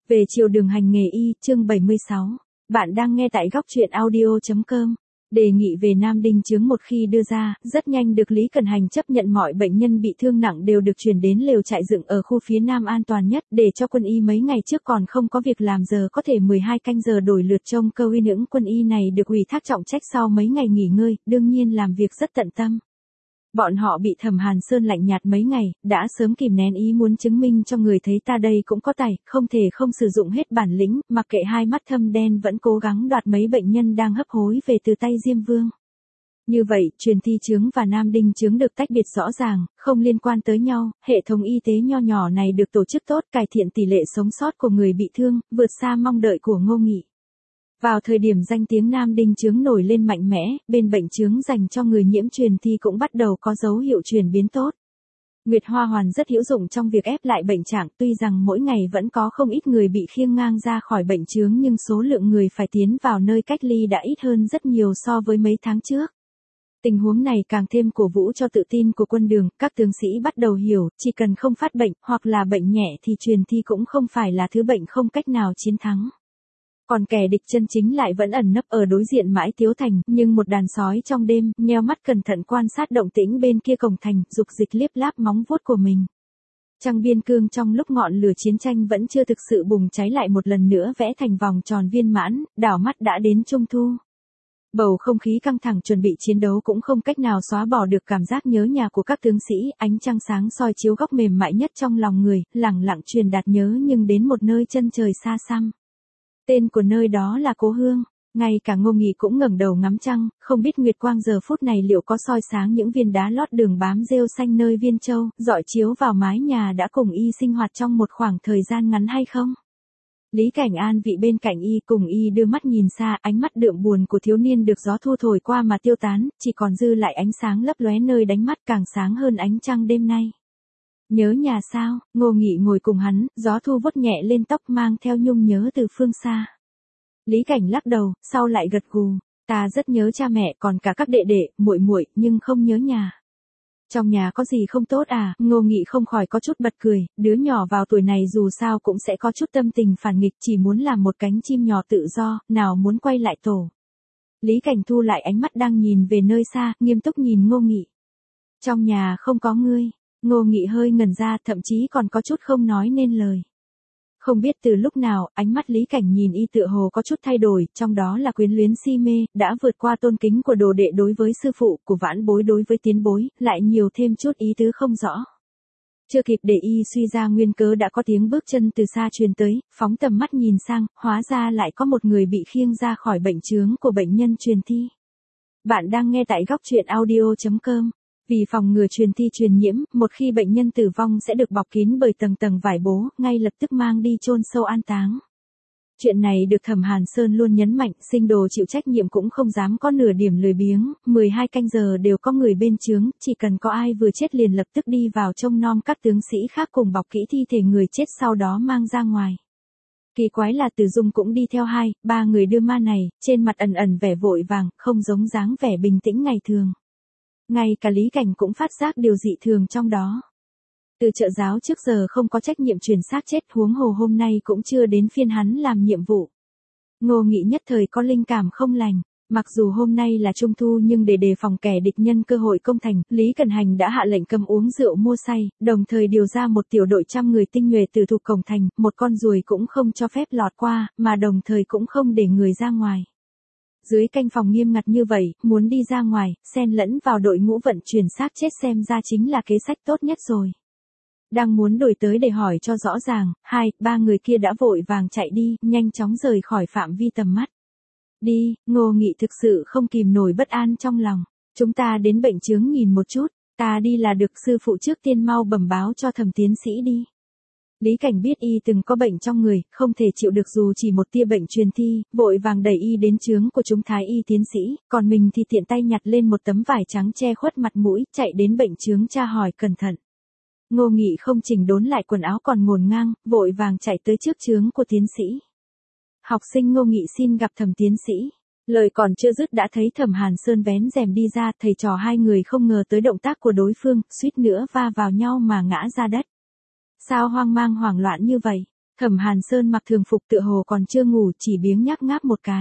Về chiều đường hành nghề y, chương 76. Bạn đang nghe tại góc truyện audio.com. Đề nghị về Nam Đinh chướng một khi đưa ra, rất nhanh được Lý Cần Hành chấp nhận mọi bệnh nhân bị thương nặng đều được chuyển đến lều trại dựng ở khu phía Nam an toàn nhất để cho quân y mấy ngày trước còn không có việc làm giờ có thể 12 canh giờ đổi lượt trông câu y. Những quân y này được ủy thác trọng trách sau mấy ngày nghỉ ngơi, đương nhiên làm việc rất tận tâm. Bọn họ bị Thẩm Hàn Sơn lạnh nhạt mấy ngày, đã sớm kìm nén ý muốn chứng minh cho người thấy ta đây cũng có tài, không thể không sử dụng hết bản lĩnh, mặc kệ hai mắt thâm đen vẫn cố gắng đoạt mấy bệnh nhân đang hấp hối về từ tay Diêm Vương. Như vậy, truyền thi chướng và Nam Đinh chướng được tách biệt rõ ràng, không liên quan tới nhau, hệ thống y tế nho nhỏ này được tổ chức tốt, cải thiện tỷ lệ sống sót của người bị thương, vượt xa mong đợi của Ngô Nghị. Vào thời điểm danh tiếng Nam Đinh chướng nổi lên mạnh mẽ, bên bệnh chướng dành cho người nhiễm truyền thi cũng bắt đầu có dấu hiệu chuyển biến tốt. Nguyệt Hoa Hoàn rất hữu dụng trong việc ép lại bệnh trạng, tuy rằng mỗi ngày vẫn có không ít người bị khiêng ngang ra khỏi bệnh chướng nhưng số lượng người phải tiến vào nơi cách ly đã ít hơn rất nhiều so với mấy tháng trước. Tình huống này càng thêm cổ vũ cho tự tin của quân đường, các tướng sĩ bắt đầu hiểu, chỉ cần không phát bệnh, hoặc là bệnh nhẹ thì truyền thi cũng không phải là thứ bệnh không cách nào chiến thắng. Còn kẻ địch chân chính lại vẫn ẩn nấp ở đối diện Mãi Tiếu Thành, nhưng một đàn sói trong đêm, nheo mắt cẩn thận quan sát động tĩnh bên kia cổng thành, dục dịch liếp láp móng vuốt của mình. Trăng biên cương trong lúc ngọn lửa chiến tranh vẫn chưa thực sự bùng cháy lại một lần nữa vẽ thành vòng tròn viên mãn, đảo mắt đã đến Trung Thu. Bầu không khí căng thẳng chuẩn bị chiến đấu cũng không cách nào xóa bỏ được cảm giác nhớ nhà của các tướng sĩ, ánh trăng sáng soi chiếu góc mềm mại nhất trong lòng người, lẳng lặng truyền đạt nhớ nhưng đến một nơi chân trời xa xăm. Tên của nơi đó là Cố Hương, ngay cả Ngô Nghị cũng ngẩng đầu ngắm trăng, không biết nguyệt quang giờ phút này liệu có soi sáng những viên đá lót đường bám rêu xanh nơi Viên Châu, rọi chiếu vào mái nhà đã cùng y sinh hoạt trong một khoảng thời gian ngắn hay không? Lý Cảnh An vị bên cạnh y cùng y đưa mắt nhìn xa, ánh mắt đượm buồn của thiếu niên được gió thu thổi qua mà tiêu tán, chỉ còn dư lại ánh sáng lấp lóe nơi đánh mắt càng sáng hơn ánh trăng đêm nay. Nhớ nhà sao? Ngô Nghị ngồi cùng hắn, gió thu vuốt nhẹ lên tóc mang theo nhung nhớ từ phương xa. Lý Cảnh lắc đầu, sau lại gật gù, ta rất nhớ cha mẹ còn cả các đệ đệ, muội muội, nhưng không nhớ nhà. Trong nhà có gì không tốt à? Ngô Nghị không khỏi có chút bật cười, đứa nhỏ vào tuổi này dù sao cũng sẽ có chút tâm tình phản nghịch, chỉ muốn làm một cánh chim nhỏ tự do, nào muốn quay lại tổ. Lý Cảnh thu lại ánh mắt đang nhìn về nơi xa, nghiêm túc nhìn Ngô Nghị. Trong nhà không có ngươi. Ngô Nghị hơi ngẩn ra, thậm chí còn có chút không nói nên lời. Không biết từ lúc nào, ánh mắt Lý Cảnh nhìn y tựa hồ có chút thay đổi, trong đó là quyến luyến si mê, đã vượt qua tôn kính của đồ đệ đối với sư phụ, của vãn bối đối với tiến bối, lại nhiều thêm chút ý tứ không rõ. Chưa kịp để y suy ra nguyên cớ đã có tiếng bước chân từ xa truyền tới, phóng tầm mắt nhìn sang, hóa ra lại có một người bị khiêng ra khỏi bệnh chướng của bệnh nhân truyền thi. Bạn đang nghe tại góc truyện audio.com. Vì phòng ngừa truyền thi truyền nhiễm, một khi bệnh nhân tử vong sẽ được bọc kín bởi tầng tầng vải bố, ngay lập tức mang đi chôn sâu an táng. Chuyện này được Thẩm Hàn Sơn luôn nhấn mạnh, sinh đồ chịu trách nhiệm cũng không dám có nửa điểm lười biếng, 12 canh giờ đều có người bên chướng, chỉ cần có ai vừa chết liền lập tức đi vào trông nom các tướng sĩ khác cùng bọc kỹ thi thể người chết sau đó mang ra ngoài. Kỳ quái là Từ Dung cũng đi theo 2-3 người đưa ma này, trên mặt ẩn ẩn vẻ vội vàng, không giống dáng vẻ bình tĩnh ngày thường. Ngay cả Lý Cảnh cũng phát giác điều dị thường trong đó. Từ trợ giáo trước giờ không có trách nhiệm truyền xác chết, huống hồ hôm nay cũng chưa đến phiên hắn làm nhiệm vụ. Ngô Nghị nhất thời có linh cảm không lành, mặc dù hôm nay là Trung Thu nhưng để đề phòng kẻ địch nhân cơ hội công thành, Lý Cần Hành đã hạ lệnh cấm uống rượu mua say, đồng thời điều ra một tiểu đội 100 người tinh nhuệ từ thuộc cổng thành, một con ruồi cũng không cho phép lọt qua, mà đồng thời cũng không để người ra ngoài. Dưới canh phòng nghiêm ngặt như vậy, muốn đi ra ngoài, xen lẫn vào đội ngũ vận chuyển xác chết xem ra chính là kế sách tốt nhất rồi. Đang muốn đổi tới để hỏi cho rõ ràng, 2-3 người kia đã vội vàng chạy đi, nhanh chóng rời khỏi phạm vi tầm mắt. Đi, Ngô Nghị thực sự không kìm nổi bất an trong lòng. Chúng ta đến bệnh chướng nhìn một chút, ta đi là được, sư phụ trước tiên mau bẩm báo cho Thẩm tiến sĩ đi. Lý Cảnh biết y từng có bệnh trong người, không thể chịu được dù chỉ một tia bệnh truyền thi, vội vàng đẩy y đến chướng của chúng thái y tiến sĩ, còn mình thì tiện tay nhặt lên một tấm vải trắng che khuất mặt mũi, chạy đến bệnh chướng tra hỏi cẩn thận. Ngô Nghị không chỉnh đốn lại quần áo còn ngổn ngang, vội vàng chạy tới trước chướng của tiến sĩ. Học sinh Ngô Nghị xin gặp Thẩm tiến sĩ. Lời còn chưa dứt đã thấy Thẩm Hàn Sơn vén rèm đi ra, thầy trò hai người không ngờ tới động tác của đối phương, suýt nữa va vào nhau mà ngã ra đất. Sao hoang mang hoảng loạn như vậy? Thẩm Hàn Sơn mặc thường phục tựa hồ còn chưa ngủ, chỉ biếng nhác ngáp một cái.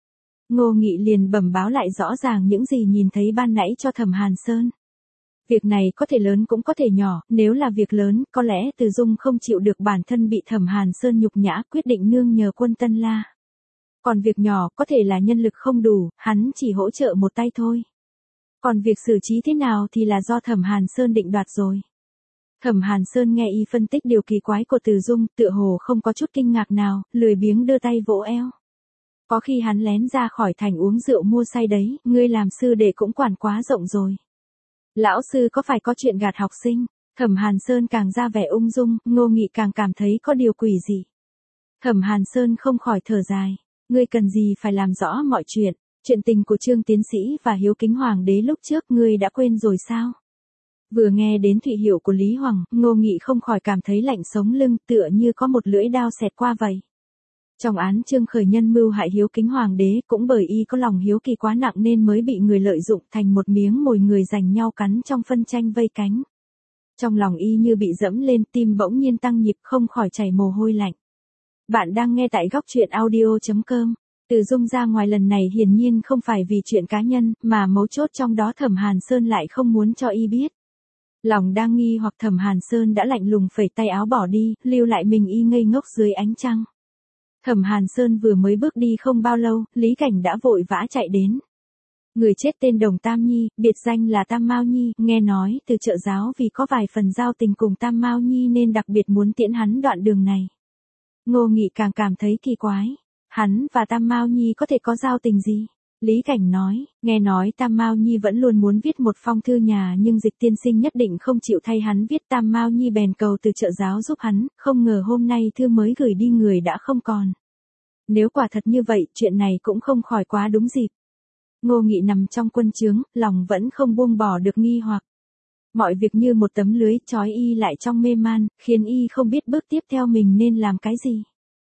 Ngô Nghị liền bẩm báo lại rõ ràng những gì nhìn thấy ban nãy cho Thẩm Hàn Sơn. Việc này có thể lớn cũng có thể nhỏ, nếu là việc lớn, có lẽ Từ Dung không chịu được bản thân bị Thẩm Hàn Sơn nhục nhã, quyết định nương nhờ quân Tân La. Còn việc nhỏ, có thể là nhân lực không đủ, hắn chỉ hỗ trợ một tay thôi. Còn việc xử trí thế nào thì là do Thẩm Hàn Sơn định đoạt rồi. Thẩm Hàn Sơn nghe y phân tích điều kỳ quái của Từ Dung, tựa hồ không có chút kinh ngạc nào, lười biếng đưa tay vỗ eo. Có khi hắn lén ra khỏi thành uống rượu mua say đấy, ngươi làm sư đệ cũng quản quá rộng rồi. Lão sư có phải có chuyện gạt học sinh? Thẩm Hàn Sơn càng ra vẻ ung dung, Ngô Nghị càng cảm thấy có điều quỷ gì. Thẩm Hàn Sơn không khỏi thở dài, ngươi cần gì phải làm rõ mọi chuyện, chuyện tình của Trương tiến sĩ và hiếu kính hoàng đế lúc trước ngươi đã quên rồi sao? Vừa nghe đến thụy hiệu của Lý Hoàng, Ngô Nghị không khỏi cảm thấy lạnh sống lưng, tựa như có một lưỡi đao xẹt qua vậy. Trong án Trương Khởi Nhân mưu hại hiếu kính hoàng đế, cũng bởi y có lòng hiếu kỳ quá nặng nên mới bị người lợi dụng thành một miếng mồi người giành nhau cắn trong phân tranh vây cánh. Trong lòng y như bị dẫm lên, tim bỗng nhiên tăng nhịp, không khỏi chảy mồ hôi lạnh. Bạn đang nghe tại góc truyện audio.com. Từ Dung ra ngoài lần này hiển nhiên không phải vì chuyện cá nhân, mà mấu chốt trong đó Thẩm Hàn Sơn lại không muốn cho y biết. Lòng đang nghi hoặc Thẩm Hàn Sơn đã lạnh lùng phẩy tay áo bỏ đi, lưu lại mình y ngây ngốc dưới ánh trăng. Thẩm Hàn Sơn vừa mới bước đi không bao lâu, Lý Cảnh đã vội vã chạy đến. Người chết tên Đồng Tam Nhi, biệt danh là Tam Mao Nhi, nghe nói từ Trợ Giáo vì có vài phần giao tình cùng Tam Mao Nhi nên đặc biệt muốn tiễn hắn đoạn đường này. Ngô Nghị càng cảm thấy kỳ quái. Hắn và Tam Mao Nhi có thể có giao tình gì? Lý Cảnh nói, nghe nói Tam Mao Nhi vẫn luôn muốn viết một phong thư nhà nhưng Dịch tiên sinh nhất định không chịu thay hắn viết. Tam Mao Nhi bèn cầu từ Trợ Giáo giúp hắn, không ngờ hôm nay thư mới gửi đi người đã không còn. Nếu quả thật như vậy, chuyện này cũng không khỏi quá đúng dịp. Ngô Nghị nằm trong quân trướng, lòng vẫn không buông bỏ được nghi hoặc. Mọi việc như một tấm lưới trói y lại trong mê man, khiến y không biết bước tiếp theo mình nên làm cái gì.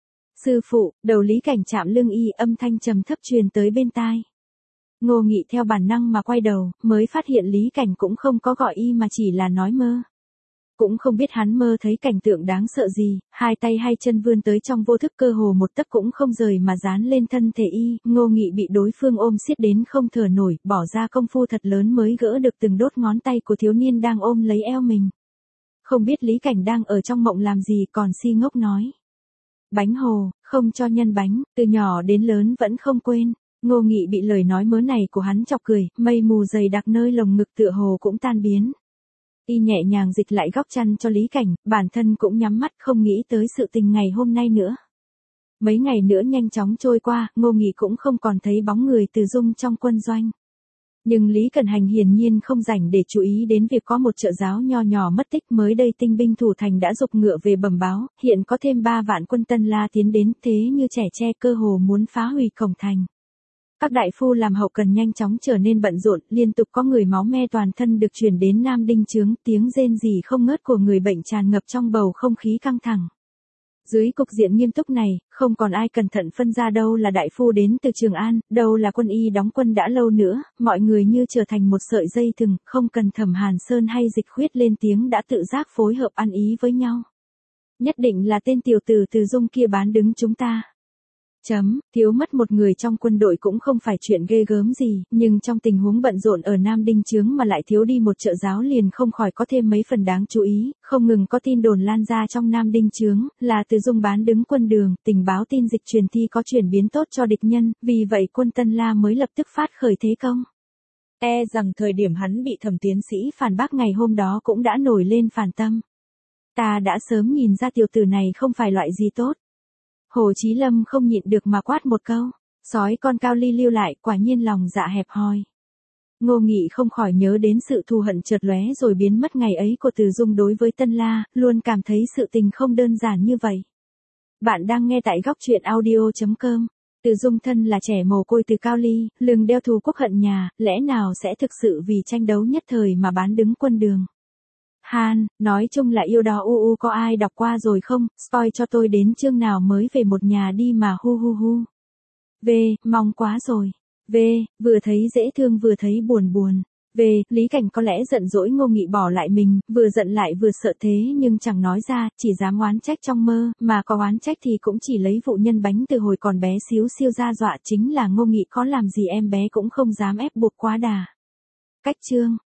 Sư phụ, đầu Lý Cảnh chạm lưng y, âm thanh trầm thấp truyền tới bên tai. Ngô Nghị theo bản năng mà quay đầu, mới phát hiện Lý Cảnh cũng không có gọi y mà chỉ là nói mơ. Cũng không biết hắn mơ thấy cảnh tượng đáng sợ gì, hai tay hai chân vươn tới trong vô thức, cơ hồ một tấc cũng không rời mà dán lên thân thể y. Ngô Nghị bị đối phương ôm siết đến không thở nổi, bỏ ra công phu thật lớn mới gỡ được từng đốt ngón tay của thiếu niên đang ôm lấy eo mình. Không biết Lý Cảnh đang ở trong mộng làm gì, còn si ngốc nói. Bánh hồ, không cho nhân bánh, từ nhỏ đến lớn vẫn không quên. Ngô Nghị bị lời nói mớ này của hắn chọc cười, mây mù dày đặc nơi lồng ngực tựa hồ cũng tan biến. Y nhẹ nhàng dịch lại góc chăn cho Lý Cảnh, bản thân cũng nhắm mắt không nghĩ tới sự tình ngày hôm nay nữa. Mấy ngày nữa nhanh chóng trôi qua, Ngô Nghị cũng không còn thấy bóng người Từ Dung trong quân doanh. Nhưng Lý Cẩn Hành hiển nhiên không rảnh để chú ý đến việc có một Trợ Giáo nho nhỏ mất tích. Mới đây tinh binh thủ thành đã giục ngựa về bẩm báo, hiện có thêm 3 vạn quân Tân La tiến đến, thế như trẻ tre, cơ hồ muốn phá hủy cổng thành. Các đại phu làm hậu cần nhanh chóng trở nên bận rộn, liên tục có người máu me toàn thân được chuyển đến Nam Đinh Chướng, tiếng rên rỉ không ngớt của người bệnh tràn ngập trong bầu không khí căng thẳng. Dưới cục diện nghiêm túc này, không còn ai cẩn thận phân ra đâu là đại phu đến từ Trường An, đâu là quân y đóng quân đã lâu nữa, mọi người như trở thành một sợi dây thừng, không cần Thẩm Hàn Sơn hay Dịch Khuyết lên tiếng đã tự giác phối hợp ăn ý với nhau. Nhất định là tên tiểu tử Từ Dung kia bán đứng chúng ta. Thiếu mất một người trong quân đội cũng không phải chuyện ghê gớm gì, nhưng trong tình huống bận rộn ở Nam Đinh Chướng mà lại thiếu đi một Trợ Giáo liền không khỏi có thêm mấy phần đáng chú ý. Không ngừng có tin đồn lan ra trong Nam Đinh Chướng, là Từ Dung bán đứng quân đường, tình báo tin dịch truyền thi có chuyển biến tốt cho địch nhân, vì vậy quân Tân La mới lập tức phát khởi thế công. E rằng thời điểm hắn bị Thẩm tiến sĩ phản bác ngày hôm đó cũng đã nổi lên phản tâm. Ta đã sớm nhìn ra tiểu tử này không phải loại gì tốt. Hồ Chí Lâm không nhịn được mà quát một câu, sói con Cao Ly lưu lại, quả nhiên lòng dạ hẹp hòi. Ngô Nghị không khỏi nhớ đến sự thù hận chợt lóe rồi biến mất ngày ấy của Từ Dung đối với Tân La, luôn cảm thấy sự tình không đơn giản như vậy. Bạn đang nghe tại góc truyện audio.com. Từ Dung thân là trẻ mồ côi từ Cao Ly, lưng đeo thù quốc hận nhà, lẽ nào sẽ thực sự vì tranh đấu nhất thời mà bán đứng quân đường. Han, nói chung là yêu đó có ai đọc qua rồi không, spoil cho tôi đến chương nào mới về một nhà đi mà hu hu hu. V, mong quá rồi. V, vừa thấy dễ thương vừa thấy buồn buồn. Về, Lý Cảnh có lẽ giận dỗi Ngô Nghị bỏ lại mình, vừa giận lại vừa sợ thế nhưng chẳng nói ra, chỉ dám oán trách trong mơ, mà có oán trách thì cũng chỉ lấy vụ nhân bánh từ hồi còn bé xíu xiu ra dọa, chính là Ngô Nghị có làm gì em bé cũng không dám ép buộc quá đà. Cách chương